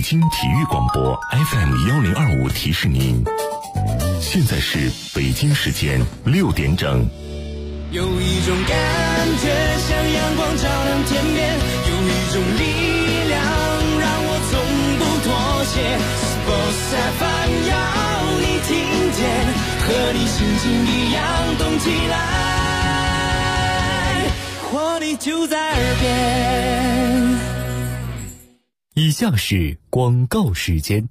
京体育广播 FM1025提示您，现在是北京时间6点整。 有一种感觉像阳光照亮天边，有一种力量让我从不妥协。Sports FM 要你听见，和你心情一样动起来，活力就在耳边。 以下是广告时间。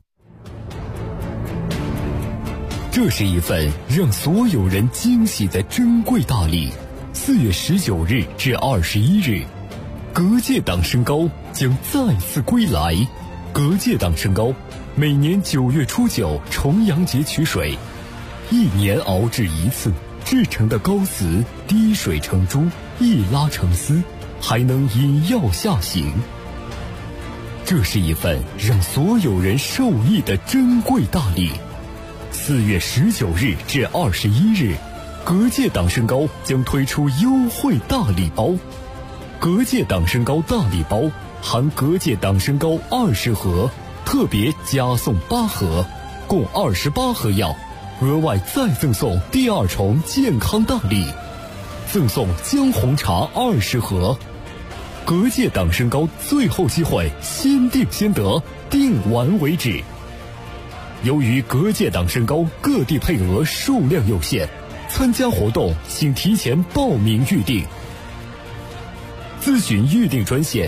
这是一份让所有人惊喜的珍贵大礼。4月19日至21日，隔界党身高将再次归来。隔界党身高每年9月初9重阳节取水，1年熬制一次，制成的膏丝滴水成珠，一拉成丝，还能引药下行。这是一份让所有人受益的珍贵大礼。4月19日至21日，隔界党身高将推出优惠大礼包。隔界党身高大礼包含隔界党身高20盒，特别加送8盒，共28盒药，额外再赠送第2重健康大礼，赠送姜红茶20盒。隔界党身高最后机会，先定先得，定完为止。由于隔界党身高各地配额数量有限，参加活动请提前报名预定。咨询预定专线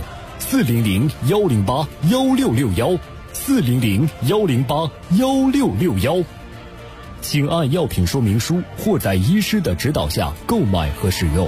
400-108-1661 400-108-1661，请按药品说明书或在医师的指导下购买和使用。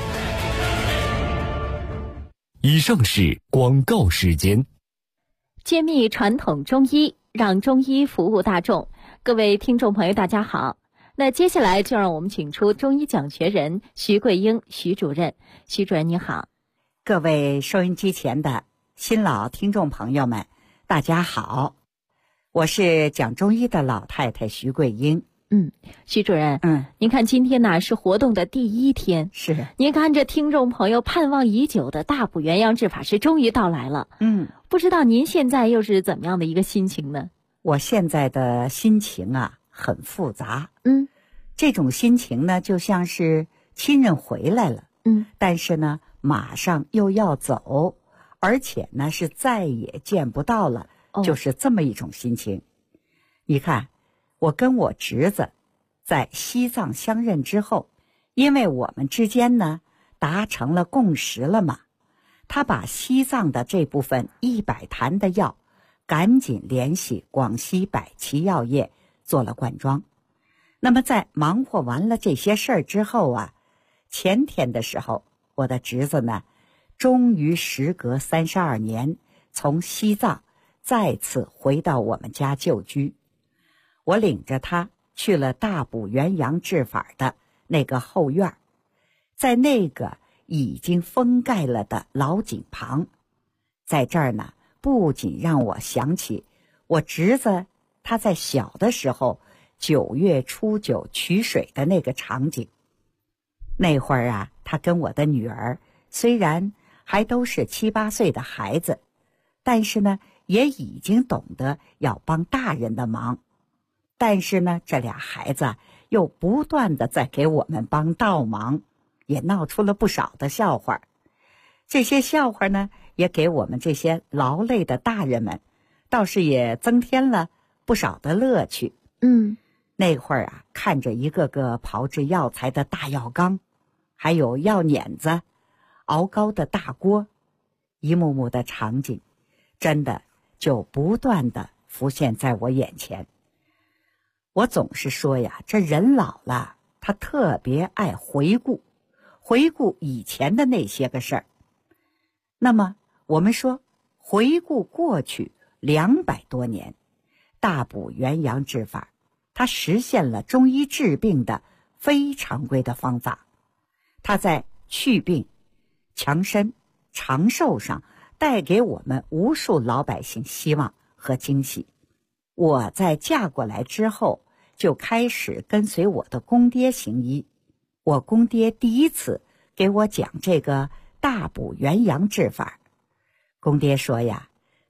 以上是广告时间。 揭秘传统中医，让中医服务大众。各位听众朋友大家好，那接下来就让我们请出中医讲学人徐桂英徐主任。徐主任你好。 各位收音机前的新老听众朋友们大家好，我是讲中医的老太太徐桂英。 徐主任，您看今天呢是活动的第1天， 是您看这听众朋友盼望已久的大补元阳治法是终于到来了。不知道您现在又是怎么样的一个心情呢？ 我现在的心情啊很复杂。这种心情呢就像是亲人回来了，但是呢马上又要走，而且呢是再也见不到了，就是这么一种心情。你看，我跟我侄子在西藏相认之后，因为我们之间呢达成了共识了嘛，他把西藏的这部分100坛的药赶紧联系广西百奇药业做了灌装。那么在忙活完了这些事儿之后啊，前天的时候，我的侄子呢终于时隔32年从西藏再次回到我们家旧居。我领着他去了大补元阳治法的那个后院，在那个已经封盖了的老井旁，在这儿呢不仅让我想起我侄子他在小的时候9月初9取水的那个场景。那会儿啊，他跟我的女儿虽然还都是7、8岁的孩子，但是呢也已经懂得要帮大人的忙。但是呢这俩孩子又不断的在给我们帮倒忙，也闹出了不少的笑话。这些笑话呢也给我们这些劳累的大人们倒是也增添了不少的乐趣。那会儿啊，看着一个个炮制药材的大药缸，还有药碾子、熬膏的大锅，一幕幕的场景真的就不断的浮现在我眼前。我总是说呀，这人老了他特别爱回顾以前的那些个事儿。那么我们说回顾过去200多年，大补元阳治法它实现了中医治病的非常规的方法，它在祛病、强身、长寿上带给我们无数老百姓希望和惊喜。我在嫁过来之后就开始跟随我的公爹行医，我公爹第一次给我讲这个大补元阳治法。公爹说呀，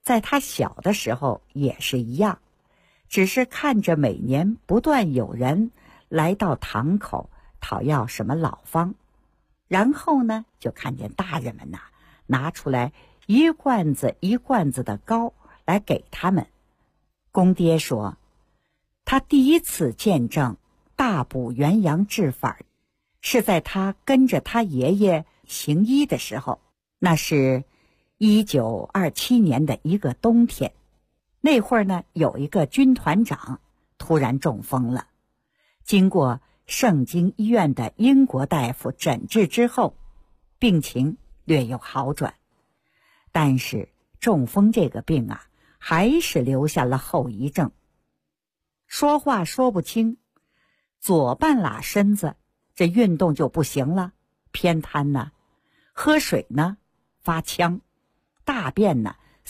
在他小的时候也是一样，只是看着每年不断有人来到堂口讨要什么老方，然后呢就看见大人们拿出来一罐子一罐子的膏来给他们。公爹说，他第一次见证大补元阳治法是在他跟着他爷爷行医的时候，那是1927年的一个冬天。那会儿呢，有一个军团长突然中风了，经过圣经医院的英国大夫诊治之后，病情略有好转，但是中风这个病还是留下了后遗症，说话说不清，左半拉身子这运动就不行了，偏瘫喝水发呛，大便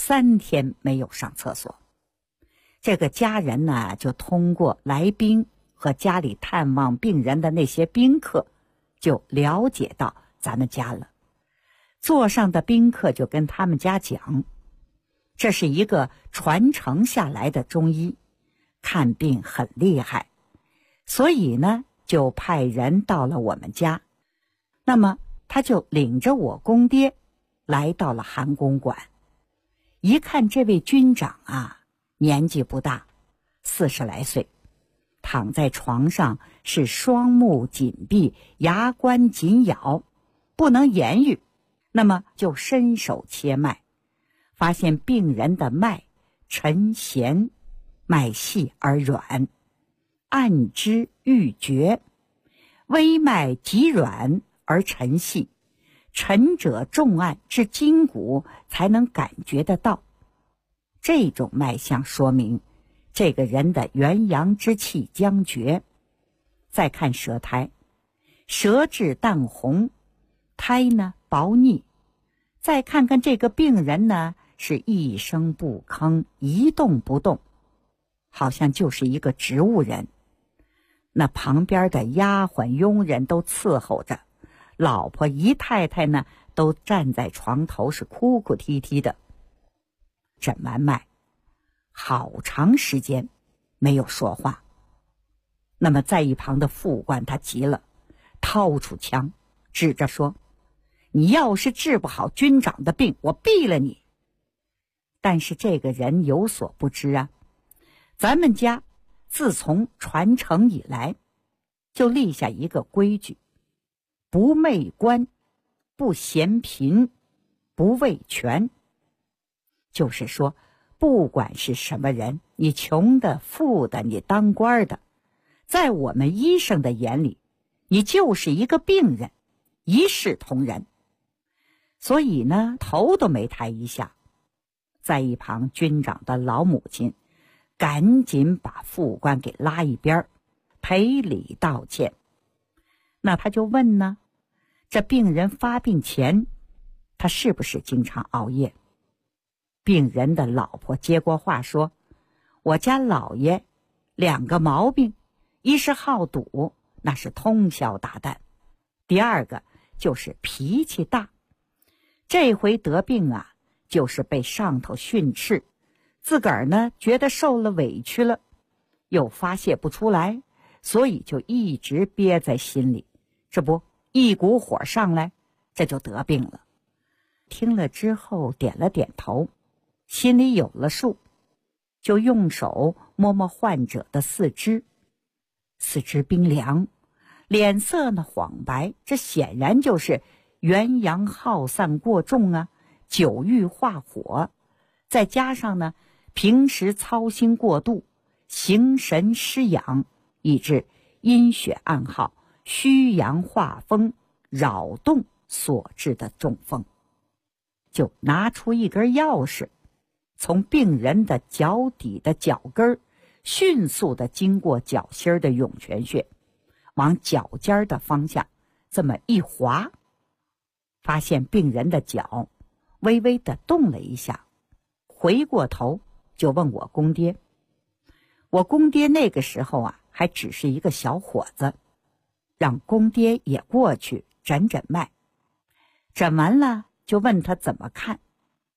3天没有上厕所。这个家人就通过来宾和家里探望病人的那些宾客，就了解到咱们家了。座上的宾客就跟他们家讲，这是一个传承下来的中医，看病很厉害，所以呢就派人到了我们家。那么他就领着我公爹来到了韩公馆。一看这位军长年纪不大，40来岁，躺在床上是双目紧闭，牙关紧咬，不能言语。那么就伸手切脉，发现病人的脉沉弦，脉细而软，按之欲绝，微脉极软而沉细，沉者重按至筋骨才能感觉得到。这种脉象说明这个人的元阳之气将绝。再看舌苔，舌质淡红，苔薄腻。再看看这个病人是一声不吭，一动不动，好像就是一个植物人。那旁边的丫鬟佣人都伺候着，老婆姨太太都站在床头是哭哭啼啼的。诊完脉，好长时间没有说话。那么在一旁的副官他急了，掏出枪指着说，你要是治不好军长的病，我毙了你。但是这个人有所不知咱们家自从传承以来就立下一个规矩，不媚官，不嫌贫，不畏权。就是说，不管是什么人，你穷的、富的，你当官的，在我们医生的眼里，你就是一个病人，一视同仁。所以头都没抬一下。在一旁军长的老母亲赶紧把副官给拉一边，赔礼道歉。那他就问这病人发病前他是不是经常熬夜？病人的老婆接过话说，我家老爷2个毛病，一是好赌，那是通宵达旦，第2个就是脾气大。这回得病就是被上头训斥，自个儿觉得受了委屈了，又发泄不出来，所以就一直憋在心里，这不一股火上来，这就得病了。听了之后点了点头，心里有了数，就用手摸摸患者的四肢冰凉，脸色黄白，这显然就是元阳耗散过重久郁化火，再加上平时操心过度，形神失养，以致阴血暗耗，虚阳化风，扰动所致的中风。就拿出一根钥匙，从病人的脚底的脚跟迅速地经过脚心的涌泉穴，往脚尖的方向这么一划，发现病人的脚微微地动了一下，回过头就问我公爹。我公爹那个时候还只是一个小伙子，让公爹也过去诊诊脉。诊完了就问他怎么看。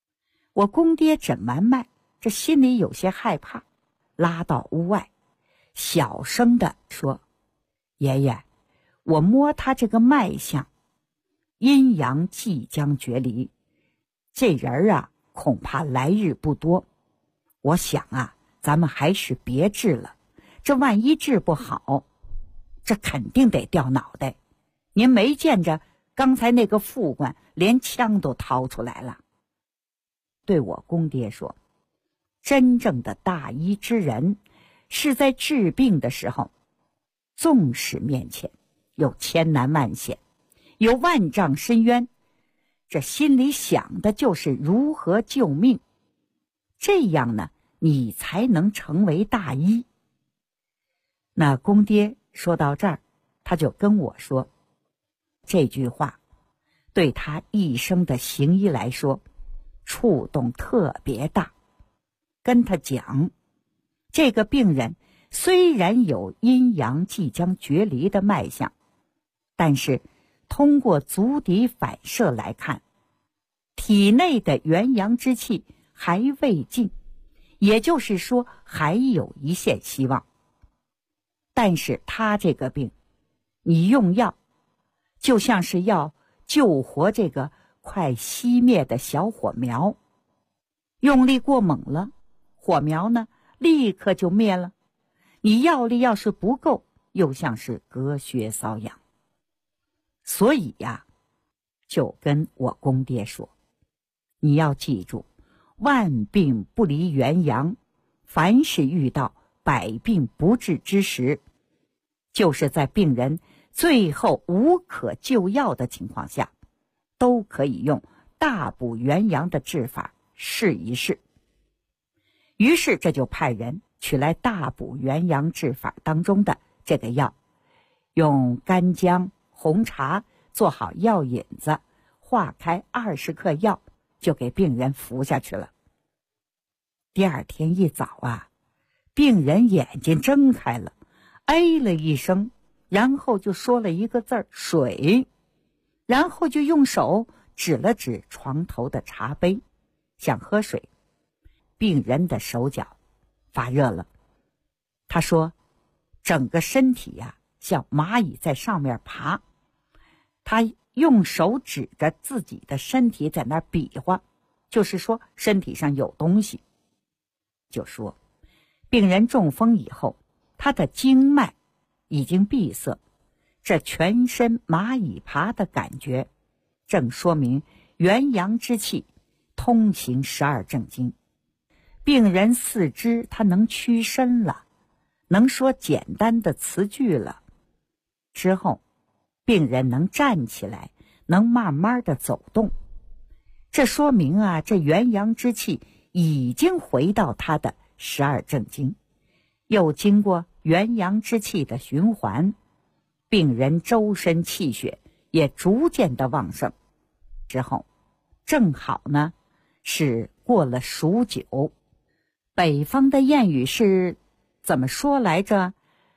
我公爹诊完脉，这心里有些害怕，拉到屋外，小声地说：爷爷，我摸他这个脉象，阴阳即将决离，这人啊恐怕来日不多。我想啊，咱们还是别治了，这万一治不好，这肯定得掉脑袋。您没见着刚才那个副官连枪都掏出来了。对我公爹说，真正的大医之人是在治病的时候，纵使面前有千难万险，有万丈深渊，这心里想的就是如何救命，这样呢，你才能成为大医。那公爹说到这儿，他就跟我说，这句话对他一生的行医来说触动特别大。跟他讲，这个病人虽然有阴阳即将决离的脉象，但是通过足底反射来看，体内的元阳之气还未尽，也就是说还有一线希望。但是他这个病，你用药就像是要救活这个快熄灭的小火苗，用力过猛了，火苗呢立刻就灭了，你药力要是不够，又像是隔靴搔痒。所以呀，就跟我公爹说，你要记住，万病不离元阳，凡是遇到百病不治之时，就是在病人最后无可救药的情况下，都可以用大补元阳的治法试一试。于是这就派人取来大补元阳治法当中的这个药，用干姜、红茶做好药引子，化开20克药，就给病人服下去了。第二天一早啊，病人眼睛睁开了，哎了一声，然后就说了一个字儿：水。然后就用手指了指床头的茶杯，想喝水。病人的手脚发热了，他说整个身体呀，像蚂蚁在上面爬。他用手指着自己的身体在那儿比划，就是说身体上有东西。就说病人中风以后，他的经脉已经闭塞，这全身蚂蚁爬的感觉，正说明元阳之气通行12正经。病人四肢他能屈伸了，能说简单的词句了。之后病人能站起来，能慢慢的走动。这说明啊，这元阳之气已经回到他的12正经，又经过元阳之气的循环，病人周身气血也逐渐的旺盛。之后正好呢是过了数九，北方的谚语是怎么说来着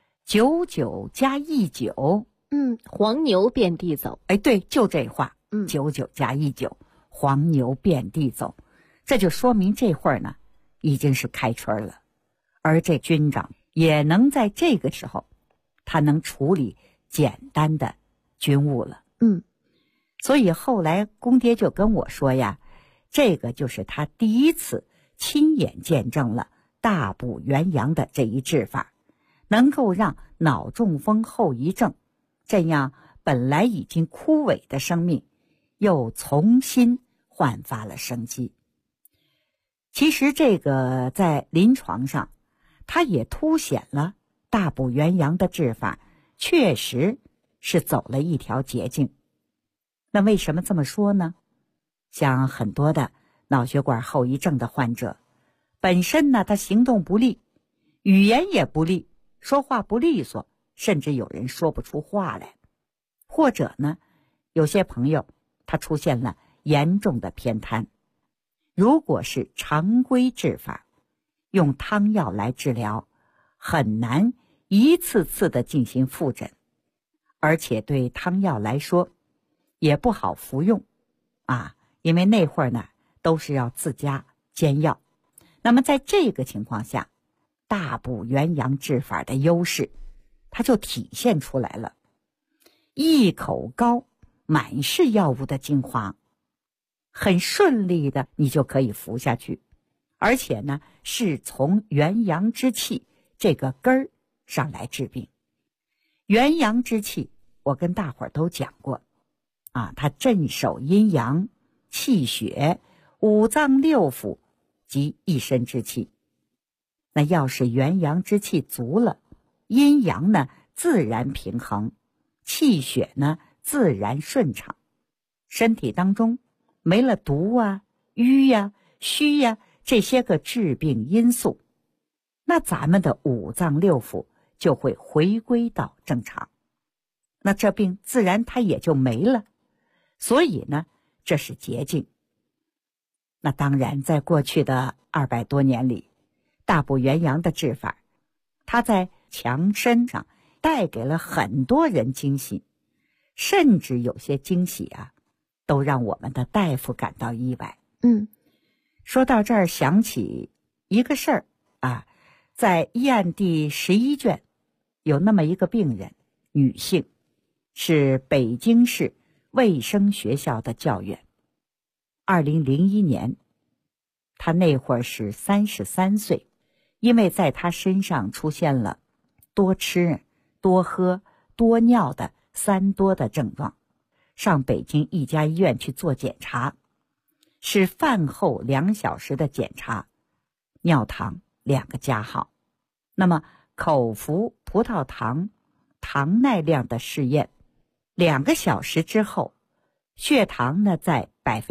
？99加1/9， 黄牛遍地走。 哎，对，就这话，99加1/9，黄牛遍地走。这就说明这会儿呢已经是开春了，而这军长也能在这个时候，他能处理简单的军务了。所以后来公爹就跟我说呀，这个就是他第一次亲眼见证了大补元阳的这一治法，能够让脑中风后遗症这样本来已经枯萎的生命又重新焕发了生机。其实这个在临床上，它也凸显了大补元阳的治法确实是走了一条捷径。那为什么这么说呢？像很多的脑血管后遗症的患者，本身呢他行动不利，语言也不利，说话不利索，甚至有人说不出话来。或者呢，有些朋友他出现了严重的偏瘫，如果是常规治法，用汤药来治疗，很难一次次的进行复诊，而且对汤药来说也不好服用因为那会儿呢都是要自家煎药。那么在这个情况下，大补元阳治法的优势它就体现出来了。一口膏满是药物的精华，很顺利的你就可以服下去，而且呢是从元阳之气这个根儿上来治病。元阳之气我跟大伙儿都讲过它镇守阴阳、气血、五脏六腑及一身之气。那要是元阳之气足了，阴阳呢自然平衡，气血呢自然顺畅，身体当中没了毒瘀虚这些个致病因素，那咱们的五脏六腑就会回归到正常，那这病自然它也就没了。所以呢，这是捷径。那当然在过去的200多年里，大补元阳的治法它在强身上带给了很多人惊喜，甚至有些惊喜都让我们的大夫感到意外。说到这儿想起一个事儿在医案第11卷有那么一个病人，女性，是北京市卫生学校的教员。2001年，她那会儿是33岁，因为在她身上出现了多吃、多喝、多尿的3多的症状，上北京一家医院去做检查，是饭后2小时的检查，尿糖2个加号。那么口服葡萄糖糖耐量的试验，2个小时之后，血糖呢在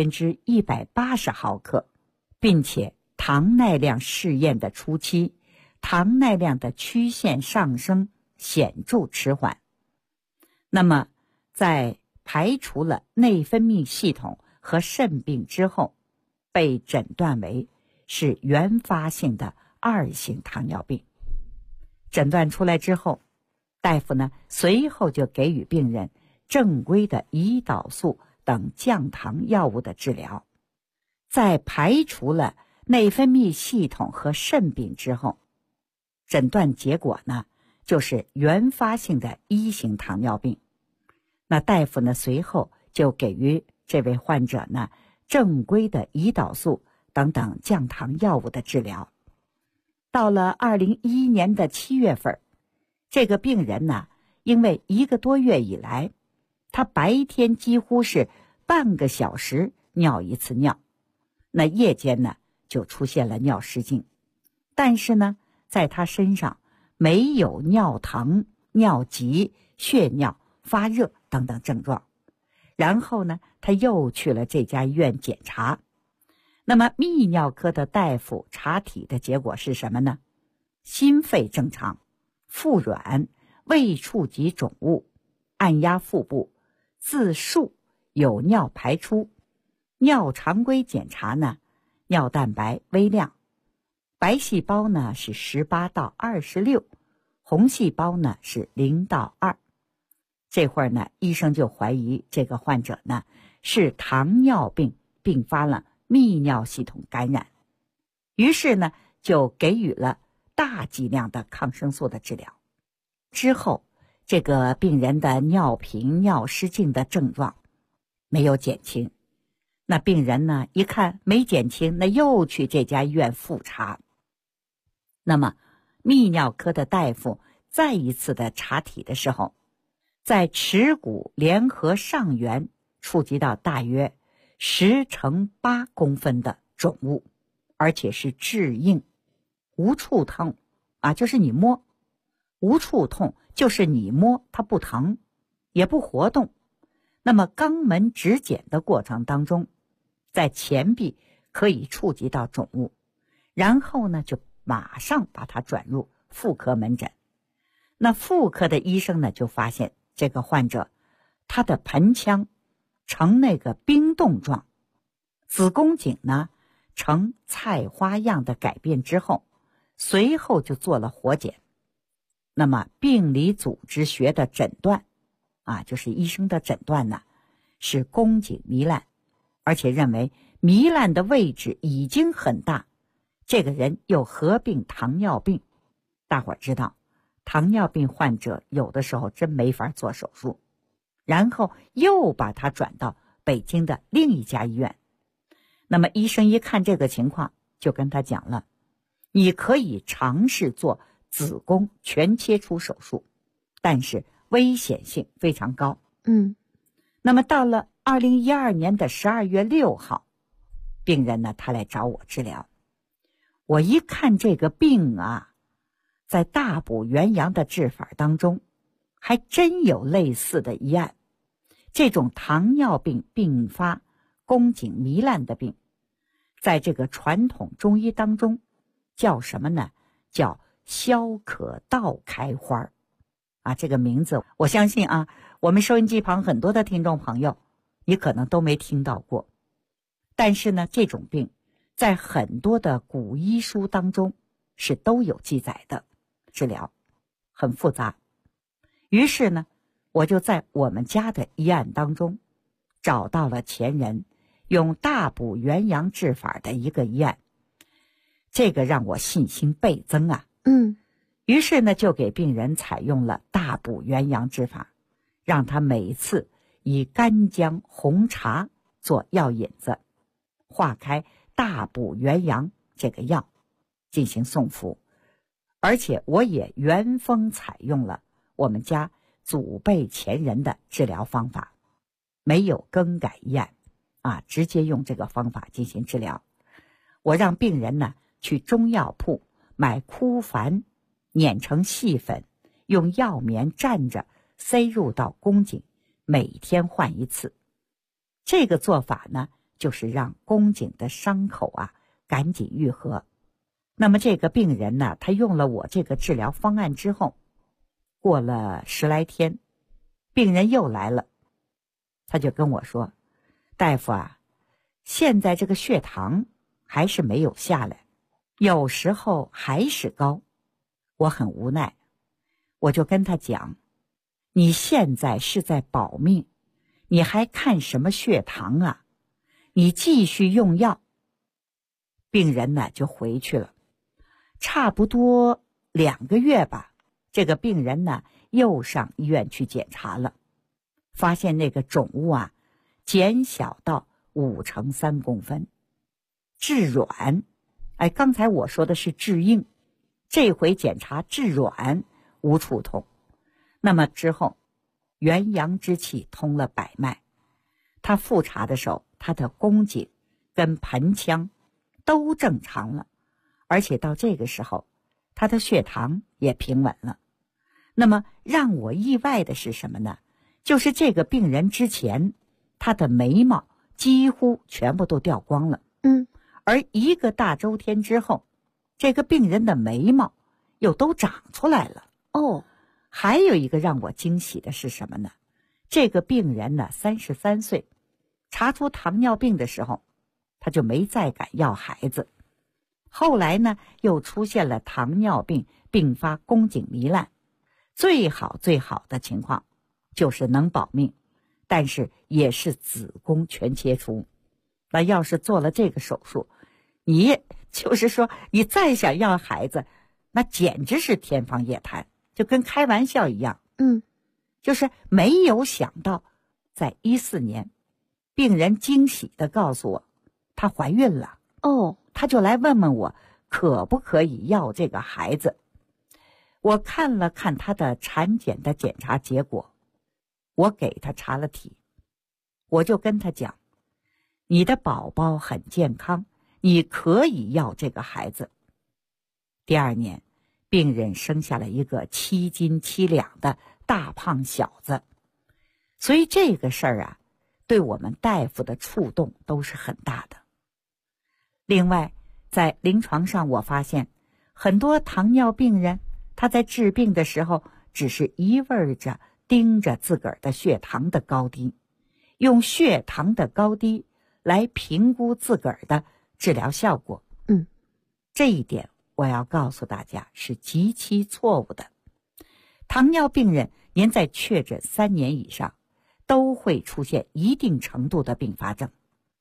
180毫克，并且糖耐量试验的初期，糖耐量的曲线上升显著迟缓。那么在排除了内分泌系统和肾病之后，被诊断为是原发性的2型糖尿病。诊断出来之后，大夫呢随后就给予病人正规的胰岛素等降糖药物的治疗。在排除了内分泌系统和肾病之后，诊断结果呢就是原发性的1型糖尿病。那大夫呢随后就给予这位患者呢正规的胰岛素等等降糖药物的治疗。到了2011年的7月份，这个病人呢因为1个多月以来，他白天几乎是半个小时尿一次尿，那夜间呢就出现了尿失禁，但是呢在他身上没有尿疼、尿急、血尿、发热等等症状。然后呢他又去了这家医院检查，那么泌尿科的大夫查体的结果是什么呢？心肺正常，腹软，胃处及肿物，按压腹部，自述有尿排出。尿常规检查呢，尿蛋白微量，白细胞呢是18到26，红细胞呢是0到2。这会儿呢，医生就怀疑这个患者呢是糖尿病并发了泌尿系统感染，于是呢就给予了大剂量的抗生素的治疗。之后这个病人的尿频、尿失禁的症状没有减轻，那病人呢一看没减轻，那又去这家医院复查。那么泌尿科的大夫再一次的查体的时候，在耻骨联合上缘触及到大约10乘8公分的肿物，而且是质硬，无触痛就是你摸，无触痛就是你摸它不疼也不活动。那么肛门指检的过程当中，在前臂可以触及到肿物，然后呢就马上把它转入妇科门诊。那妇科的医生呢就发现这个患者他的盆腔呈那个冰冻状，子宫颈呢呈菜花样的改变之后，随后就做了活检。那么病理组织学的诊断就是医生的诊断呢是宫颈糜烂，而且认为糜烂的位置已经很大，这个人又合并糖尿病。大伙儿知道，糖尿病患者有的时候真没法做手术，然后又把他转到北京的另一家医院。那么医生一看这个情况，就跟他讲了，你可以尝试做子宫全切除手术，但是危险性非常高。那么到了2012年的12月6号，病人呢，他来找我治疗。我一看这个病啊，在大补元阳的治法当中，还真有类似的一案。这种糖尿病并发宫颈糜烂的病，在这个传统中医当中叫什么呢？叫消渴道开花啊，这个名字我相信啊，我们收音机旁很多的听众朋友，你可能都没听到过。但是呢，这种病在很多的古医书当中是都有记载的，治疗很复杂。于是呢，我就在我们家的医案当中找到了前人用大补元阳治法的一个医案，这个让我信心倍增啊。于是呢，就给病人采用了大补元阳治法，让他每次以干姜红茶做药引子，化开大补元阳这个药进行送服。而且我也原封采用了我们家祖辈前人的治疗方法，没有更改医案啊，直接用这个方法进行治疗。我让病人呢去中药铺买枯矾，碾成细粉，用药棉蘸着塞入到宫颈，每天换一次。这个做法呢，就是让宫颈的伤口啊赶紧愈合。那么这个病人呢，他用了我这个治疗方案之后，过了10来天，病人又来了，他就跟我说，大夫啊，现在这个血糖还是没有下来，有时候还是高。我很无奈，我就跟他讲，你现在是在保命，你还看什么血糖啊？你继续用药。病人呢就回去了，差不多2个月吧，这个病人呢又上医院去检查了，发现那个肿物啊减小到5×3公分，致软。刚才我说的是致硬，这回检查致软，无处痛。那么之后元阳之气通了百脉，他复查的时候，他的宫颈跟盆腔都正常了，而且到这个时候他的血糖也平稳了。那么让我意外的是什么呢？就是这个病人之前他的眉毛几乎全部都掉光了，而1个大周天之后，这个病人的眉毛又都长出来了。还有一个让我惊喜的是什么呢？这个病人呢33岁，查出糖尿病的时候，他就没再敢要孩子。后来呢，又出现了糖尿病并发宫颈糜烂，最好的情况就是能保命，但是也是子宫全切除。那要是做了这个手术，你就是说你再想要孩子，那简直是天方夜谭，就跟开玩笑一样。就是没有想到，在14年，病人惊喜地告诉我，她怀孕了。她就来问问我可不可以要这个孩子。我看了看她的产检的检查结果，我给她查了体，我就跟她讲，你的宝宝很健康，你可以要这个孩子。第2年，病人生下了一个7斤7两的大胖小子。所以这个事儿啊，对我们大夫的触动都是很大的。另外，在临床上我发现，很多糖尿病人他在治病的时候，只是一味着盯着自个儿的血糖的高低，用血糖的高低来评估自个儿的治疗效果。这一点我要告诉大家是极其错误的。糖尿病人，您在确诊3年以上，都会出现一定程度的并发症。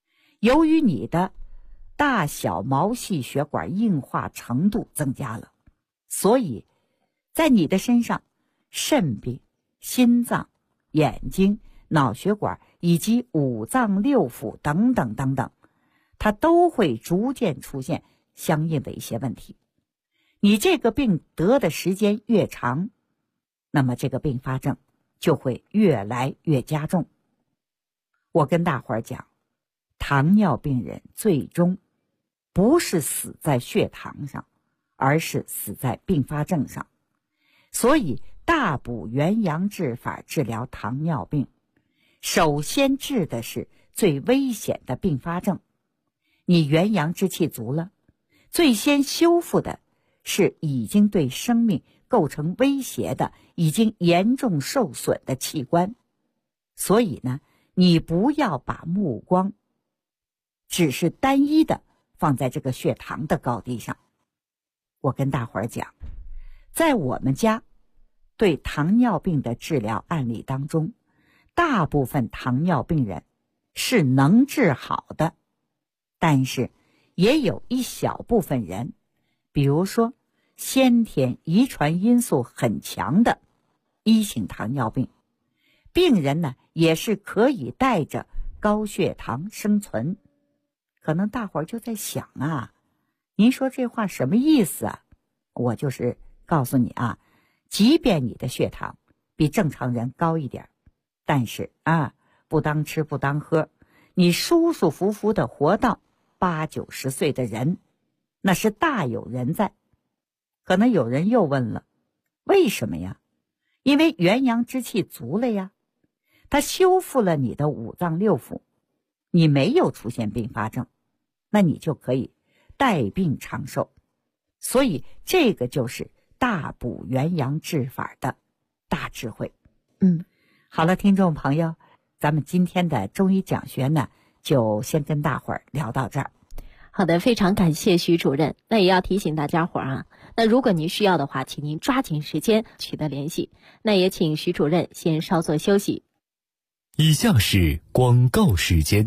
由于你的大小毛细血管硬化程度增加了，所以在你的身上，肾病、心脏、眼睛、脑血管以及五脏六腑等等等等，它都会逐渐出现相应的一些问题。你这个病得的时间越长，那么这个并发症就会越来越加重。我跟大伙儿讲，糖尿病人最终不是死在血糖上，而是死在并发症上。所以大补元阳治法治疗糖尿病，首先治的是最危险的并发症。你元阳之气足了，最先修复的是已经对生命构成威胁的、已经严重受损的器官。所以呢，你不要把目光只是单一的放在这个血糖的高低上。我跟大伙儿讲，在我们家对糖尿病的治疗案例当中，大部分糖尿病人是能治好的，但是也有一小部分人，比如说先天遗传因素很强的一型糖尿病，病人呢也是可以带着高血糖生存。可能大伙儿就在想啊，您说这话什么意思啊？我就是告诉你啊，即便你的血糖比正常人高一点，但是不当吃不当喝，你舒舒服服的活到80、90岁的人，那是大有人在。可能有人又问了，为什么呀？因为元阳之气足了呀，它修复了你的五脏六腑，你没有出现并发症，那你就可以带病长寿。所以这个就是大补元阳治法的大智慧。好了，听众朋友，咱们今天的中医讲学呢，就先跟大伙儿聊到这儿。 好的，非常感谢徐主任。那也要提醒大家伙儿啊，那如果您需要的话，请您抓紧时间取得联系。那也请徐主任先稍作休息。 以下是广告时间。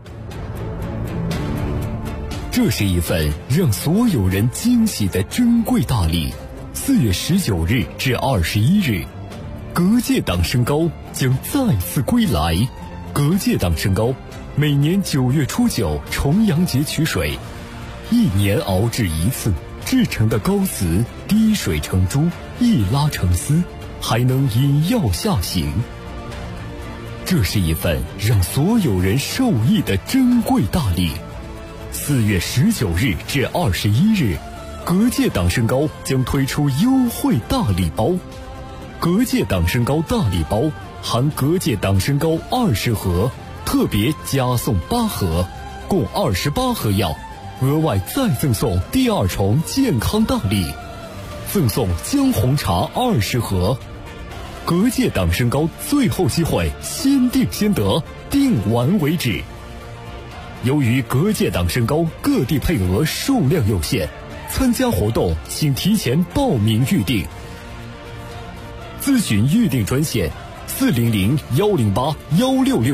这是一份让所有人惊喜的珍贵大礼。4月19日至21日，隔界党参膏将再次归来。隔界党参膏每年9月初9重阳节取水，1年熬制一次，制成的膏子滴水成珠，一拉成丝，还能引药下行。这是一份让所有人受益的珍贵大礼。4月19日至21日，隔界党参膏将推出优惠大礼包。隔界党参膏大礼包含隔界党参膏20盒，特别加送8盒，共28盒药，额外再赠送第2重健康大礼，赠送姜红茶20盒。隔界党参膏最后机会，先订先得，订完为止。由于隔界党参膏各地配额数量有限，参加活动请提前报名预订。咨询预订专线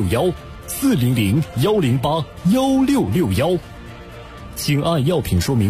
400-108-1661，400-108-1661，请按药品说明